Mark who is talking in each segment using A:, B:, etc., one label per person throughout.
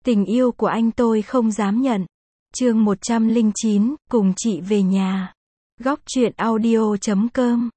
A: Tình yêu của anh tôi không dám nhận. Chương 109, cùng chị về nhà. Góc truyện audio.com.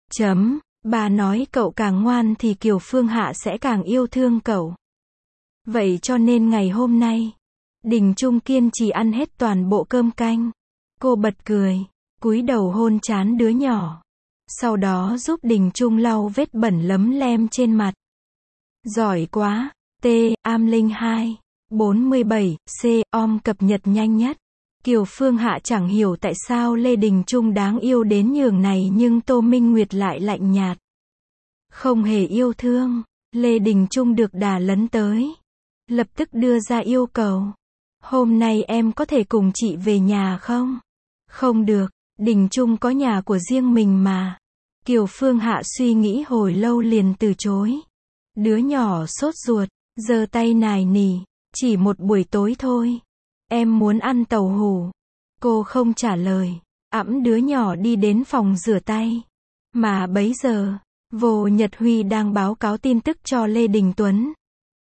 A: Bà nói cậu càng ngoan thì Kiều Phương Hạ sẽ càng yêu thương cậu. Vậy cho nên ngày hôm nay, Đình Trung kiên trì ăn hết toàn bộ cơm canh. Cô bật cười, cúi đầu hôn trán đứa nhỏ. Sau đó giúp Đình Trung lau vết bẩn lấm lem trên mặt. Giỏi quá. Am Linh 2. 47, cập nhật nhanh nhất. Kiều Phương Hạ chẳng hiểu tại sao Lê Đình Trung đáng yêu đến nhường này nhưng Tô Minh Nguyệt lại lạnh nhạt. Không hề yêu thương. Lê Đình Trung được đà lấn tới. Lập tức đưa ra yêu cầu. Hôm nay em có thể cùng chị về nhà không? Không được, Đình Trung có nhà của riêng mình mà. Kiều Phương Hạ suy nghĩ hồi lâu liền từ chối. Đứa nhỏ sốt ruột, giơ tay nài nỉ. Chỉ một buổi tối thôi. Em muốn ăn tàu hủ. Cô không trả lời. Ẵm đứa nhỏ đi đến phòng rửa tay. Mà bấy giờ, Vô Nhật Huy đang báo cáo tin tức cho Lê Đình Tuấn.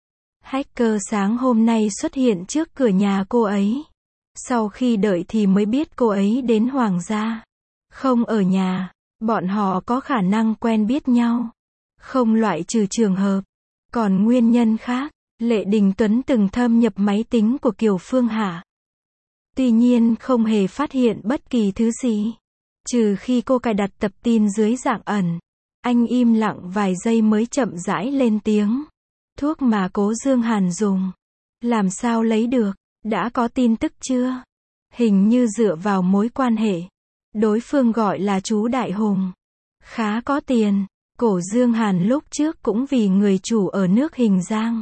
A: Hacker sáng hôm nay xuất hiện trước cửa nhà cô ấy. Sau khi đợi thì mới biết cô ấy đến Hoàng gia. Không ở nhà, bọn họ có khả năng quen biết nhau. Không loại trừ trường hợp. Còn nguyên nhân khác, Lê Đình Tuấn từng thâm nhập máy tính của Kiều Phương Hạ. Tuy nhiên không hề phát hiện bất kỳ thứ gì. Trừ khi cô cài đặt tập tin dưới dạng ẩn. Anh im lặng vài giây mới chậm rãi lên tiếng. Thuốc mà Cố Dương Hàn dùng. Làm sao lấy được? Đã có tin tức chưa? Hình như dựa vào mối quan hệ. Đối phương gọi là chú Đại Hùng. Khá có tiền. Cổ Dương Hàn lúc trước cũng vì người chủ ở nước Hình Giang.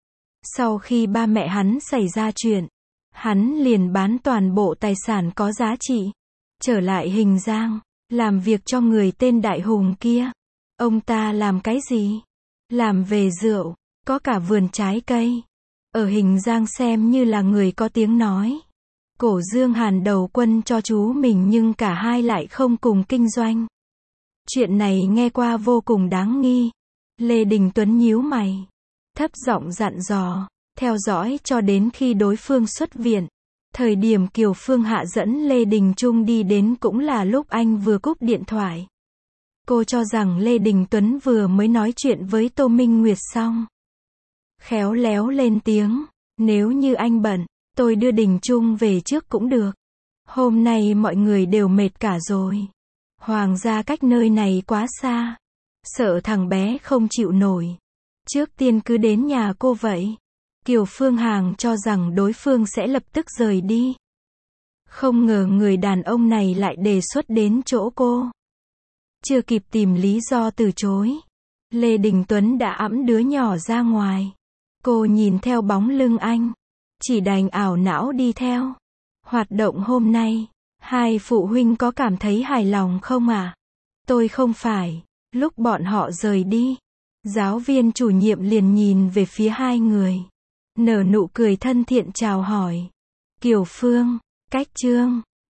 A: Sau khi ba mẹ hắn xảy ra chuyện, hắn liền bán toàn bộ tài sản có giá trị. Trở lại Hình Giang, làm việc cho người tên Đại Hùng kia. Ông ta làm cái gì? Làm về rượu, có cả vườn trái cây. Ở Hình Giang xem như là người có tiếng nói. Cổ Dương Hàn đầu quân cho chú mình nhưng cả hai lại không cùng kinh doanh. Chuyện này nghe qua vô cùng đáng nghi. Lê Đình Tuấn nhíu mày. Thấp giọng dặn dò. Theo dõi cho đến khi đối phương xuất viện. Thời điểm Kiều Phương Hạ dẫn Lê Đình Trung đi đến cũng là lúc anh vừa cúp điện thoại. Cô cho rằng Lê Đình Tuấn vừa mới nói chuyện với Tô Minh Nguyệt xong. Khéo léo lên tiếng. Nếu như anh bận, tôi đưa Đình Trung về trước cũng được. Hôm nay mọi người đều mệt cả rồi. Hoàng gia cách nơi này quá xa. Sợ thằng bé không chịu nổi. Trước tiên cứ đến nhà cô vậy. Kiều Phương Hằng cho rằng đối phương sẽ lập tức rời đi. Không ngờ người đàn ông này lại đề xuất đến chỗ cô. Chưa kịp tìm lý do từ chối. Lê Đình Tuấn đã ẵm đứa nhỏ ra ngoài. Cô nhìn theo bóng lưng anh. Chỉ đành ảo não đi theo. Hoạt động hôm nay, hai phụ huynh có cảm thấy hài lòng không ạ? Tôi không phải. Lúc bọn họ rời đi, giáo viên chủ nhiệm liền nhìn về phía hai người. Nở nụ cười thân thiện chào hỏi. Kiều Phương, Cách Trương,